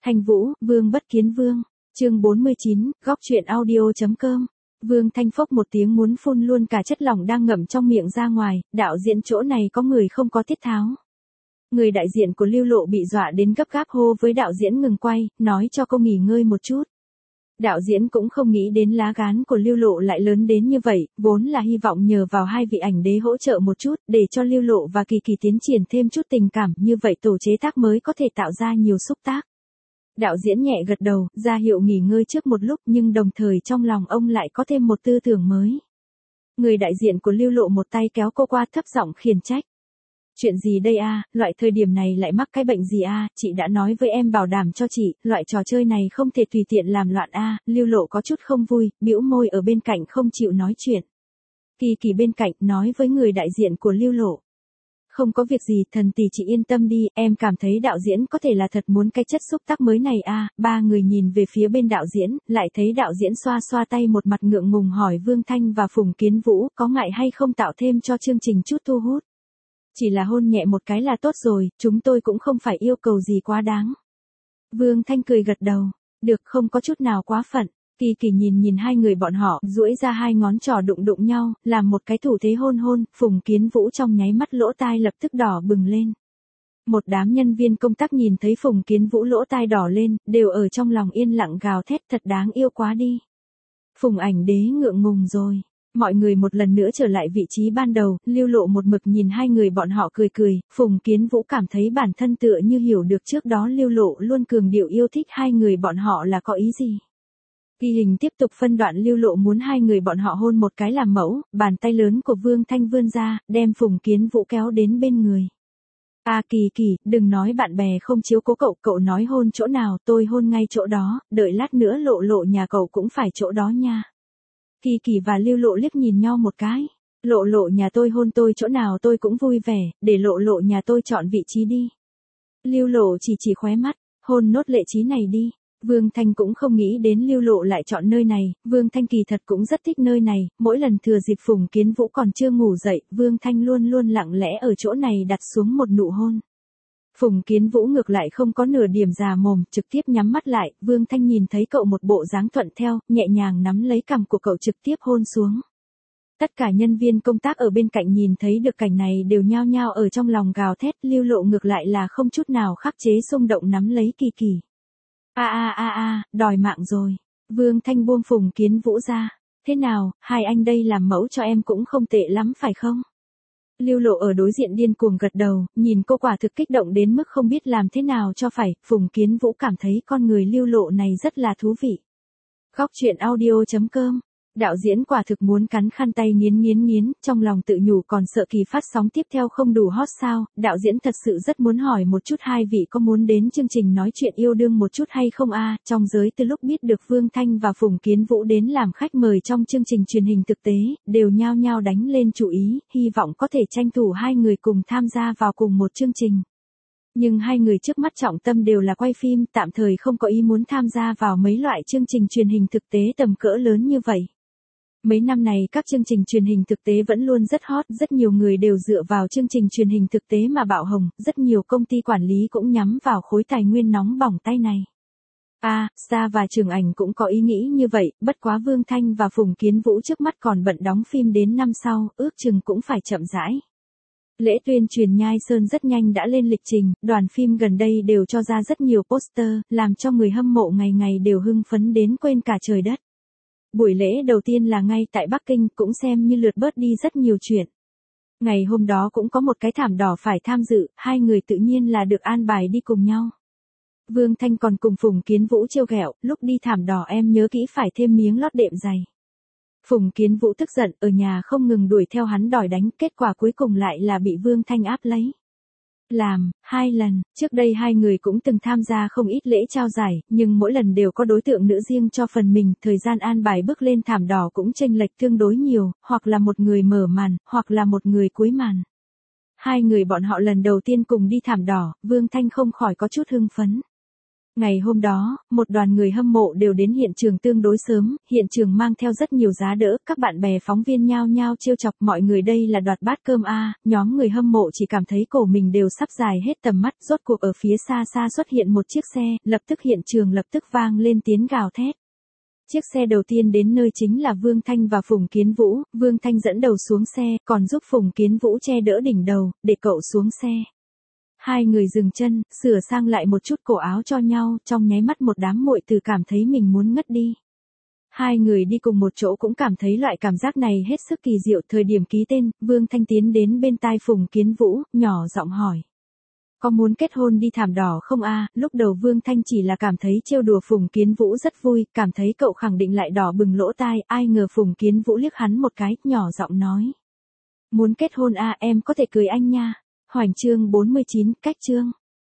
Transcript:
Thanh Vũ, Vương Bất Kiến Vương. Chương 49, góc truyện audio.com. Vương Thanh phốc một tiếng muốn phun luôn cả chất lỏng đang ngậm trong miệng ra ngoài, đạo diễn chỗ này có người không có tiết tháo. Người đại diện của Lưu Lộ bị dọa đến gấp gáp hô với đạo diễn ngừng quay, nói cho cô nghỉ ngơi một chút. Đạo diễn cũng không nghĩ đến lá gan của Lưu Lộ lại lớn đến như vậy, vốn là hy vọng nhờ vào hai vị ảnh đế hỗ trợ một chút, để cho Lưu Lộ và Kỳ Kỳ tiến triển thêm chút tình cảm, như vậy tổ chế tác mới có thể tạo ra nhiều xúc tác. Đạo diễn nhẹ gật đầu, ra hiệu nghỉ ngơi trước một lúc, nhưng đồng thời trong lòng ông lại có thêm một tư tưởng mới. Người đại diện của Lưu Lộ một tay kéo cô qua, thấp giọng khiển trách. Chuyện gì đây a, loại thời điểm này lại mắc cái bệnh gì a, chị đã nói với em bảo đảm cho chị, loại trò chơi này không thể tùy tiện làm loạn a. Lưu Lộ có chút không vui, bĩu môi ở bên cạnh không chịu nói chuyện. Kỳ Kỳ bên cạnh nói với người đại diện của Lưu Lộ. Không có việc gì, thần tỷ chị yên tâm đi, em cảm thấy đạo diễn có thể là thật muốn cái chất xúc tác mới này a. Ba người nhìn về phía bên đạo diễn, lại thấy đạo diễn xoa xoa tay một mặt ngượng ngùng hỏi Vương Thanh và Phùng Kiến Vũ có ngại hay không tạo thêm cho chương trình chút thu hút. Chỉ là hôn nhẹ một cái là tốt rồi, chúng tôi cũng không phải yêu cầu gì quá đáng. Vương Thanh cười gật đầu, được, không có chút nào quá phận. Kỳ Kỳ nhìn hai người bọn họ, duỗi ra hai ngón trỏ đụng nhau, làm một cái thủ thế hôn hôn, Phùng Kiến Vũ trong nháy mắt lỗ tai lập tức đỏ bừng lên. Một đám nhân viên công tác nhìn thấy Phùng Kiến Vũ lỗ tai đỏ lên, đều ở trong lòng yên lặng gào thét, thật đáng yêu quá đi. Phùng ảnh đế ngượng ngùng rồi. Mọi người một lần nữa trở lại vị trí ban đầu, Lưu Lộ một mực nhìn hai người bọn họ cười cười, Phùng Kiến Vũ cảm thấy bản thân tựa như hiểu được trước đó Lưu Lộ luôn cường điệu yêu thích hai người bọn họ là có ý gì. Ghi hình tiếp tục phân đoạn Lưu Lộ muốn hai người bọn họ hôn một cái làm mẫu, bàn tay lớn của Vương Thanh vươn ra, đem Phùng Kiến Vũ kéo đến bên người. Kỳ Kỳ, đừng nói bạn bè không chiếu cố cậu, cậu nói hôn chỗ nào tôi hôn ngay chỗ đó, đợi lát nữa Lộ Lộ nhà cậu cũng phải chỗ đó nha. Kỳ Kỳ và Lưu Lộ liếc nhìn nhau một cái. Lộ Lộ nhà tôi hôn tôi chỗ nào tôi cũng vui vẻ, để Lộ Lộ nhà tôi chọn vị trí đi. Lưu Lộ chỉ khóe mắt, hôn nốt Lệ Trí này đi. Vương Thanh cũng không nghĩ đến Lưu Lộ lại chọn nơi này, Vương Thanh kỳ thật cũng rất thích nơi này, mỗi lần thừa dịp Phùng Kiến Vũ còn chưa ngủ dậy, Vương Thanh luôn luôn lặng lẽ ở chỗ này đặt xuống một nụ hôn. Phùng Kiến Vũ ngược lại không có nửa điểm già mồm, trực tiếp nhắm mắt lại, Vương Thanh nhìn thấy cậu một bộ dáng thuận theo, nhẹ nhàng nắm lấy cằm của cậu trực tiếp hôn xuống. Tất cả nhân viên công tác ở bên cạnh nhìn thấy được cảnh này đều nhao nhao ở trong lòng gào thét, Lưu Lộ ngược lại là không chút nào khắc chế xung động nắm lấy Kỳ Kỳ. Đòi mạng rồi. Vương Thanh buông Phùng Kiến Vũ ra. Thế nào, hai anh đây làm mẫu cho em cũng không tệ lắm phải không? Lưu Lộ ở đối diện điên cuồng gật đầu, nhìn cô quả thực kích động đến mức không biết làm thế nào cho phải, Phùng Kiến Vũ cảm thấy con người Lưu Lộ này rất là thú vị. Góc truyện audio.com. Đạo diễn quả thực muốn cắn khăn tay nghiến, trong lòng tự nhủ còn sợ kỳ phát sóng tiếp theo không đủ hot sao, đạo diễn thật sự rất muốn hỏi một chút hai vị có muốn đến chương trình nói chuyện yêu đương một chút hay không trong giới từ lúc biết được Vương Thanh và Phùng Kiến Vũ đến làm khách mời trong chương trình truyền hình thực tế, đều nhao nhao đánh lên chủ ý, hy vọng có thể tranh thủ hai người cùng tham gia vào cùng một chương trình. Nhưng hai người trước mắt trọng tâm đều là quay phim, tạm thời không có ý muốn tham gia vào mấy loại chương trình truyền hình thực tế tầm cỡ lớn như vậy. Mấy năm này các chương trình truyền hình thực tế vẫn luôn rất hot, rất nhiều người đều dựa vào chương trình truyền hình thực tế mà bạo hồng, rất nhiều công ty quản lý cũng nhắm vào khối tài nguyên nóng bỏng tay này. Sa và Trường Ảnh cũng có ý nghĩ như vậy, bất quá Vương Thanh và Phùng Kiến Vũ trước mắt còn bận đóng phim đến năm sau, ước chừng cũng phải chậm rãi. Lễ tuyên truyền Nhai Sơn rất nhanh đã lên lịch trình, đoàn phim gần đây đều cho ra rất nhiều poster, làm cho người hâm mộ ngày ngày đều hưng phấn đến quên cả trời đất. Buổi lễ đầu tiên là ngay tại Bắc Kinh, cũng xem như lượt bớt đi rất nhiều chuyện. Ngày hôm đó cũng có một cái thảm đỏ phải tham dự, hai người tự nhiên là được an bài đi cùng nhau. Vương Thanh còn cùng Phùng Kiến Vũ trêu ghẹo, lúc đi thảm đỏ em nhớ kỹ phải thêm miếng lót đệm dày. Phùng Kiến Vũ tức giận, ở nhà không ngừng đuổi theo hắn đòi đánh, kết quả cuối cùng lại là bị Vương Thanh áp lấy. Làm, 2 lần, trước đây hai người cũng từng tham gia không ít lễ trao giải, nhưng mỗi lần đều có đối tượng nữ riêng cho phần mình, thời gian an bài bước lên thảm đỏ cũng chênh lệch tương đối nhiều, hoặc là một người mở màn, hoặc là một người cuối màn. Hai người bọn họ lần đầu tiên cùng đi thảm đỏ, Vương Thanh không khỏi có chút hưng phấn. Ngày hôm đó, một đoàn người hâm mộ đều đến hiện trường tương đối sớm, hiện trường mang theo rất nhiều giá đỡ, các bạn bè phóng viên nhao nhao trêu chọc mọi người đây là đoạt bát cơm nhóm người hâm mộ chỉ cảm thấy cổ mình đều sắp dài hết tầm mắt, rốt cuộc ở phía xa xa xuất hiện một chiếc xe, lập tức hiện trường lập tức vang lên tiếng gào thét. Chiếc xe đầu tiên đến nơi chính là Vương Thanh và Phùng Kiến Vũ, Vương Thanh dẫn đầu xuống xe, còn giúp Phùng Kiến Vũ che đỡ đỉnh đầu, để cậu xuống xe. Hai người dừng chân, sửa sang lại một chút cổ áo cho nhau, trong nháy mắt một đám muội tử cảm thấy mình muốn ngất đi. Hai người đi cùng một chỗ cũng cảm thấy loại cảm giác này hết sức kỳ diệu. Thời điểm ký tên, Vương Thanh tiến đến bên tai Phùng Kiến Vũ, nhỏ giọng hỏi. Có muốn kết hôn đi thảm đỏ không Lúc đầu Vương Thanh chỉ là cảm thấy trêu đùa Phùng Kiến Vũ rất vui, cảm thấy cậu khẳng định lại đỏ bừng lỗ tai, ai ngờ Phùng Kiến Vũ liếc hắn một cái, nhỏ giọng nói. Muốn kết hôn em có thể cưới anh nha. Hoành chương 49, cách chương.